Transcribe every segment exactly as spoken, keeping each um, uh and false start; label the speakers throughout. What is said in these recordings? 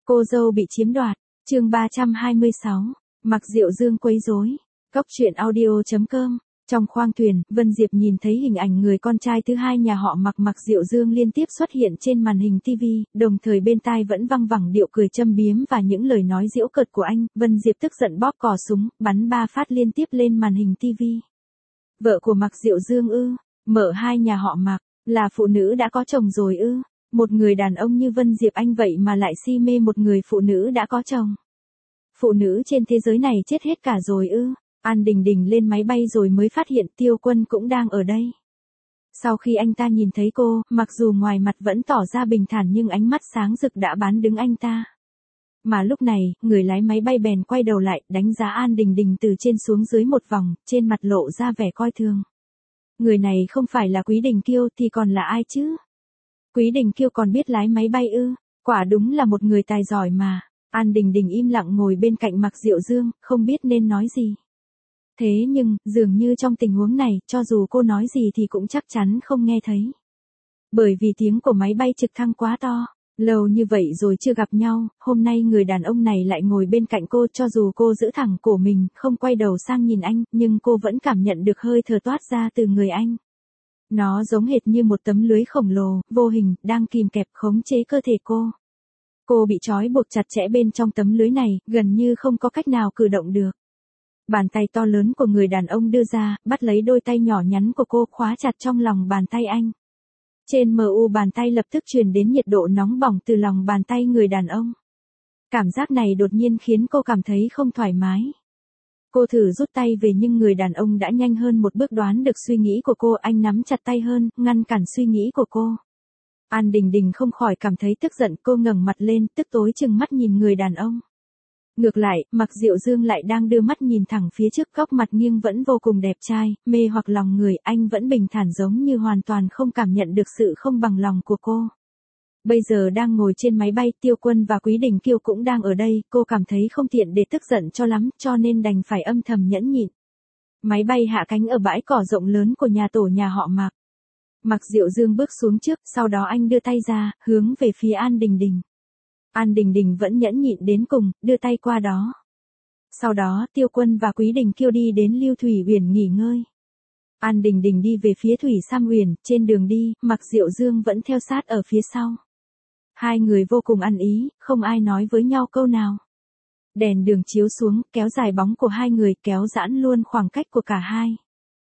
Speaker 1: Cô dâu bị chiếm đoạt, chương ba trăm hai mươi sáu, Mạc Diệu Dương quấy rối. Cốc truyện audio chấm com. Trong khoang thuyền, Vân Diệp nhìn thấy hình ảnh người con trai thứ hai nhà họ Mạc Mạc Diệu Dương liên tiếp xuất hiện trên màn hình ti vi, đồng thời bên tai vẫn văng vẳng điệu cười châm biếm và những lời nói giễu cợt của anh. Vân Diệp tức giận bóp cò súng, bắn ba phát liên tiếp lên màn hình ti vi. Vợ của Mạc Diệu Dương ư? Mở hai nhà họ Mạc, là phụ nữ đã có chồng rồi ư? Một người đàn ông như Vân Diệp Anh vậy mà lại si mê một người phụ nữ đã có chồng. Phụ nữ trên thế giới này chết hết cả rồi ư? An Đình Đình lên máy bay rồi mới phát hiện Tiêu Quân cũng đang ở đây. Sau khi anh ta nhìn thấy cô, mặc dù ngoài mặt vẫn tỏ ra bình thản nhưng ánh mắt sáng rực đã bán đứng anh ta. Mà lúc này, người lái máy bay bèn quay đầu lại, đánh giá An Đình Đình từ trên xuống dưới một vòng, trên mặt lộ ra vẻ coi thường. Người này không phải là Quý Đình Kiêu thì còn là ai chứ? Quý Đình Kiêu còn biết lái máy bay ư? Quả đúng là một người tài giỏi mà. An Đình Đình im lặng ngồi bên cạnh Mạc Diệu Dương, không biết nên nói gì. Thế nhưng, dường như trong tình huống này, cho dù cô nói gì thì cũng chắc chắn không nghe thấy. Bởi vì tiếng của máy bay trực thăng quá to. Lâu như vậy rồi chưa gặp nhau, hôm nay người đàn ông này lại ngồi bên cạnh cô, cho dù cô giữ thẳng cổ mình, không quay đầu sang nhìn anh, nhưng cô vẫn cảm nhận được hơi thở toát ra từ người anh. Nó giống hệt như một tấm lưới khổng lồ, vô hình, đang kìm kẹp khống chế cơ thể cô. Cô bị trói buộc chặt chẽ bên trong tấm lưới này, gần như không có cách nào cử động được. Bàn tay to lớn của người đàn ông đưa ra, bắt lấy đôi tay nhỏ nhắn của cô, khóa chặt trong lòng bàn tay anh. Trên mu bàn tay lập tức truyền đến nhiệt độ nóng bỏng từ lòng bàn tay người đàn ông. Cảm giác này đột nhiên khiến cô cảm thấy không thoải mái. Cô thử rút tay về nhưng người đàn ông đã nhanh hơn một bước đoán được suy nghĩ của cô, anh nắm chặt tay hơn, ngăn cản suy nghĩ của cô. An Đình Đình không khỏi cảm thấy tức giận, cô ngẩng mặt lên, tức tối chừng mắt nhìn người đàn ông. Ngược lại, Mạc Diệu Dương lại đang đưa mắt nhìn thẳng phía trước, góc mặt nghiêng vẫn vô cùng đẹp trai, mê hoặc lòng người, anh vẫn bình thản giống như hoàn toàn không cảm nhận được sự không bằng lòng của cô. Bây giờ đang ngồi trên máy bay, Tiêu Quân và Quý Đình Kiêu cũng đang ở đây, cô cảm thấy không tiện để tức giận cho lắm, cho nên đành phải âm thầm nhẫn nhịn. Máy bay hạ cánh ở bãi cỏ rộng lớn của nhà tổ nhà họ Mạc. Mạc Diệu Dương bước xuống trước, sau đó anh đưa tay ra, hướng về phía An Đình Đình. An Đình Đình vẫn nhẫn nhịn đến cùng, đưa tay qua đó. Sau đó, Tiêu Quân và Quý Đình Kiêu đi đến Lưu Thủy Uyển nghỉ ngơi. An Đình Đình đi về phía Thủy Sam Uyển, trên đường đi, Mạc Diệu Dương vẫn theo sát ở phía sau. Hai người vô cùng ăn ý, không ai nói với nhau câu nào. Đèn đường chiếu xuống, kéo dài bóng của hai người, kéo giãn luôn khoảng cách của cả hai.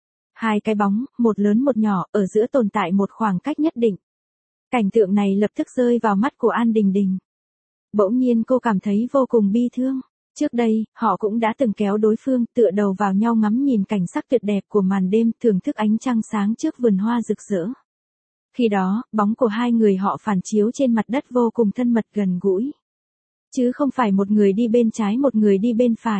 Speaker 1: Hai cái bóng, một lớn một nhỏ, ở giữa tồn tại một khoảng cách nhất định. Cảnh tượng này lập tức rơi vào mắt của An Đình Đình. Bỗng nhiên cô cảm thấy vô cùng bi thương. Trước đây, họ cũng đã từng kéo đối phương, tựa đầu vào nhau ngắm nhìn cảnh sắc tuyệt đẹp của màn đêm, thưởng thức ánh trăng sáng trước vườn hoa rực rỡ. Khi đó, bóng của hai người họ phản chiếu trên mặt đất vô cùng thân mật gần gũi. Chứ không phải một người đi bên trái một người đi bên phải.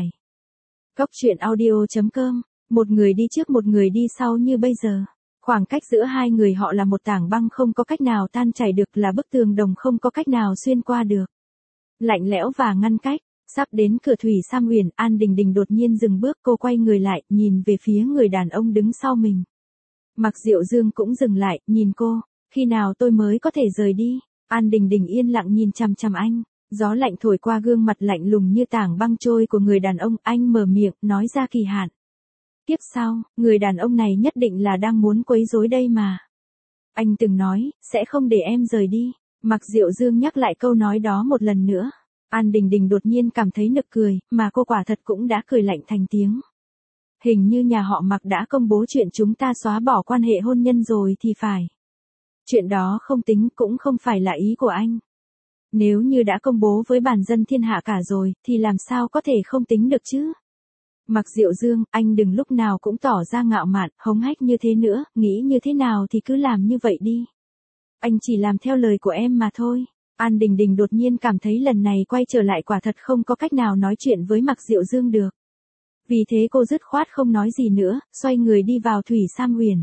Speaker 1: Cốc truyện audio chấm com, một người đi trước một người đi sau như bây giờ. Khoảng cách giữa hai người họ là một tảng băng không có cách nào tan chảy được, là bức tường đồng không có cách nào xuyên qua được. Lạnh lẽo và ngăn cách, sắp đến cửa Thủy Sam Uyển, An Đình Đình đột nhiên dừng bước, cô quay người lại, nhìn về phía người đàn ông đứng sau mình. Mạc Diệu Dương cũng dừng lại, nhìn cô, khi nào tôi mới có thể rời đi? An Đình Đình yên lặng nhìn chằm chằm anh, gió lạnh thổi qua gương mặt lạnh lùng như tảng băng trôi của người đàn ông, anh mở miệng, nói ra kỳ hạn. Tiếp sau, người đàn ông này nhất định là đang muốn quấy rối đây mà. Anh từng nói, sẽ không để em rời đi. Mạc Diệu Dương nhắc lại câu nói đó một lần nữa. An Đình Đình đột nhiên cảm thấy nực cười, mà cô quả thật cũng đã cười lạnh thành tiếng. Hình như nhà họ Mạc đã công bố chuyện chúng ta xóa bỏ quan hệ hôn nhân rồi thì phải. Chuyện đó không tính, cũng không phải là ý của anh. Nếu như đã công bố với bản dân thiên hạ cả rồi, thì làm sao có thể không tính được chứ? Mạc Diệu Dương, anh đừng lúc nào cũng tỏ ra ngạo mạn, hống hách như thế nữa, nghĩ như thế nào thì cứ làm như vậy đi. Anh chỉ làm theo lời của em mà thôi. An Đình Đình đột nhiên cảm thấy lần này quay trở lại quả thật không có cách nào nói chuyện với Mạc Diệu Dương được. Vì thế cô dứt khoát không nói gì nữa, xoay người đi vào Thủy Sam Uyển.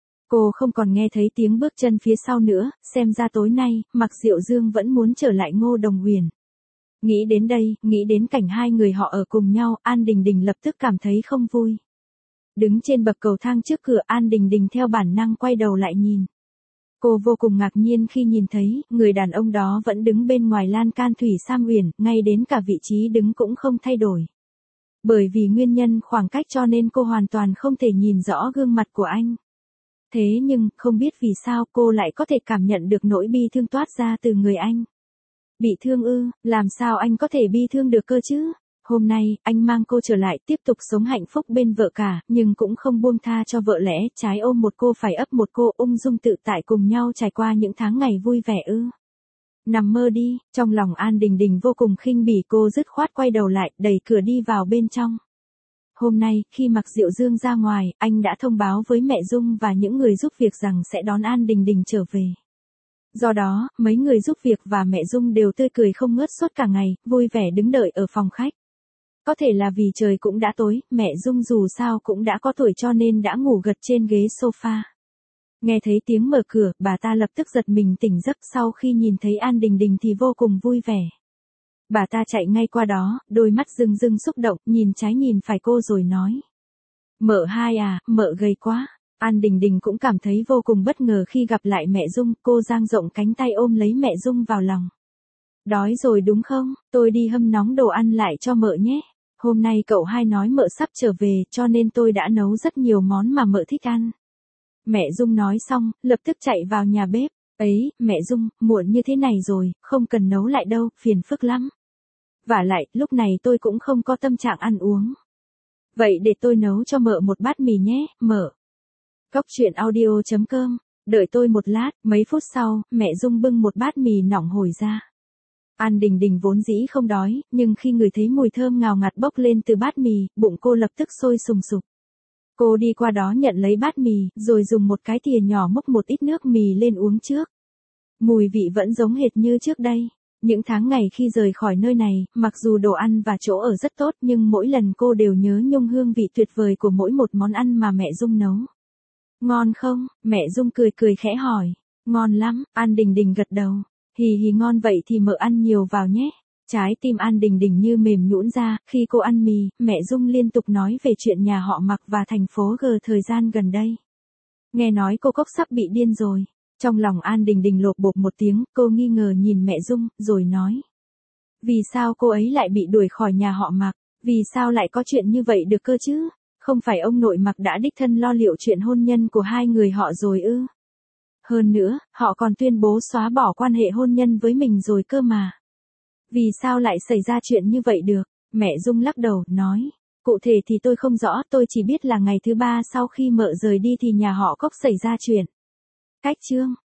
Speaker 1: Cô không còn nghe thấy tiếng bước chân phía sau nữa, xem ra tối nay, Mạc Diệu Dương vẫn muốn trở lại Ngô Đồng Uyển. Nghĩ đến đây, nghĩ đến cảnh hai người họ ở cùng nhau, An Đình Đình lập tức cảm thấy không vui. Đứng trên bậc cầu thang trước cửa, An Đình Đình theo bản năng quay đầu lại nhìn. Cô vô cùng ngạc nhiên khi nhìn thấy, người đàn ông đó vẫn đứng bên ngoài lan can thủy Sam Uyển, ngay đến cả vị trí đứng cũng không thay đổi. Bởi vì nguyên nhân khoảng cách cho nên cô hoàn toàn không thể nhìn rõ gương mặt của anh. Thế nhưng, không biết vì sao cô lại có thể cảm nhận được nỗi bi thương toát ra từ người anh. Bị thương ư, làm sao anh có thể bi thương được cơ chứ? Hôm nay, anh mang cô trở lại tiếp tục sống hạnh phúc bên vợ cả, nhưng cũng không buông tha cho vợ lẽ, trái ôm một cô phải ấp một cô, ung dung tự tại cùng nhau trải qua những tháng ngày vui vẻ ư. Nằm mơ đi, trong lòng An Đình Đình vô cùng khinh bỉ, cô dứt khoát quay đầu lại, đẩy cửa đi vào bên trong. Hôm nay, khi Mạc Diệu Dương ra ngoài, anh đã thông báo với mẹ Dung và những người giúp việc rằng sẽ đón An Đình Đình trở về. Do đó, mấy người giúp việc và mẹ Dung đều tươi cười không ngớt suốt cả ngày, vui vẻ đứng đợi ở phòng khách. Có thể là vì trời cũng đã tối, mẹ Dung dù sao cũng đã có tuổi cho nên đã ngủ gật trên ghế sofa. Nghe thấy tiếng mở cửa, bà ta lập tức giật mình tỉnh giấc, sau khi nhìn thấy An Đình Đình thì vô cùng vui vẻ. Bà ta chạy ngay qua đó, đôi mắt rưng rưng xúc động, nhìn trái nhìn phải cô rồi nói. Mợ hai à, mợ gầy quá. An Đình Đình cũng cảm thấy vô cùng bất ngờ khi gặp lại mẹ Dung, cô dang rộng cánh tay ôm lấy mẹ Dung vào lòng. Đói rồi đúng không, tôi đi hâm nóng đồ ăn lại cho mợ nhé. Hôm nay cậu hai nói mợ sắp trở về cho nên tôi đã nấu rất nhiều món mà mợ thích ăn. Mẹ Dung nói xong, lập tức chạy vào nhà bếp. Ấy, mẹ Dung, muộn như thế này rồi, không cần nấu lại đâu, phiền phức lắm. Vả lại, lúc này tôi cũng không có tâm trạng ăn uống. Vậy để tôi nấu cho mợ một bát mì nhé, mợ. Cóc truyện audio chấm com. Đợi tôi một lát, mấy phút sau, mẹ Dung bưng một bát mì nỏng hổi ra. An Đình Đình vốn dĩ không đói, nhưng khi ngửi thấy mùi thơm ngào ngạt bốc lên từ bát mì, bụng cô lập tức sôi sùng sục. Cô đi qua đó nhận lấy bát mì, rồi dùng một cái thìa nhỏ múc một ít nước mì lên uống trước. Mùi vị vẫn giống hệt như trước đây. Những tháng ngày khi rời khỏi nơi này, mặc dù đồ ăn và chỗ ở rất tốt nhưng mỗi lần cô đều nhớ nhung hương vị tuyệt vời của mỗi một món ăn mà mẹ Dung nấu. Ngon không? Mẹ Dung cười cười khẽ hỏi. Ngon lắm, An Đình Đình gật đầu. Hì hì ngon vậy thì mợ ăn nhiều vào nhé. Trái tim An Đình Đình như mềm nhũn ra, khi cô ăn mì, mẹ Dung liên tục nói về chuyện nhà họ Mạc và thành phố G thời gian gần đây. Nghe nói cô Cốc sắp bị điên rồi. Trong lòng An Đình Đình lộp bộp một tiếng, cô nghi ngờ nhìn mẹ Dung, rồi nói. Vì sao cô ấy lại bị đuổi khỏi nhà họ Mạc? Vì sao lại có chuyện như vậy được cơ chứ? Không phải ông nội Mạc đã đích thân lo liệu chuyện hôn nhân của hai người họ rồi ư? Hơn nữa, họ còn tuyên bố xóa bỏ quan hệ hôn nhân với mình rồi cơ mà. Vì sao lại xảy ra chuyện như vậy được? Mẹ Dung lắc đầu, nói. Cụ thể thì tôi không rõ, tôi chỉ biết là ngày thứ ba sau khi mợ rời đi thì nhà họ Cốc xảy ra chuyện. Cách chương.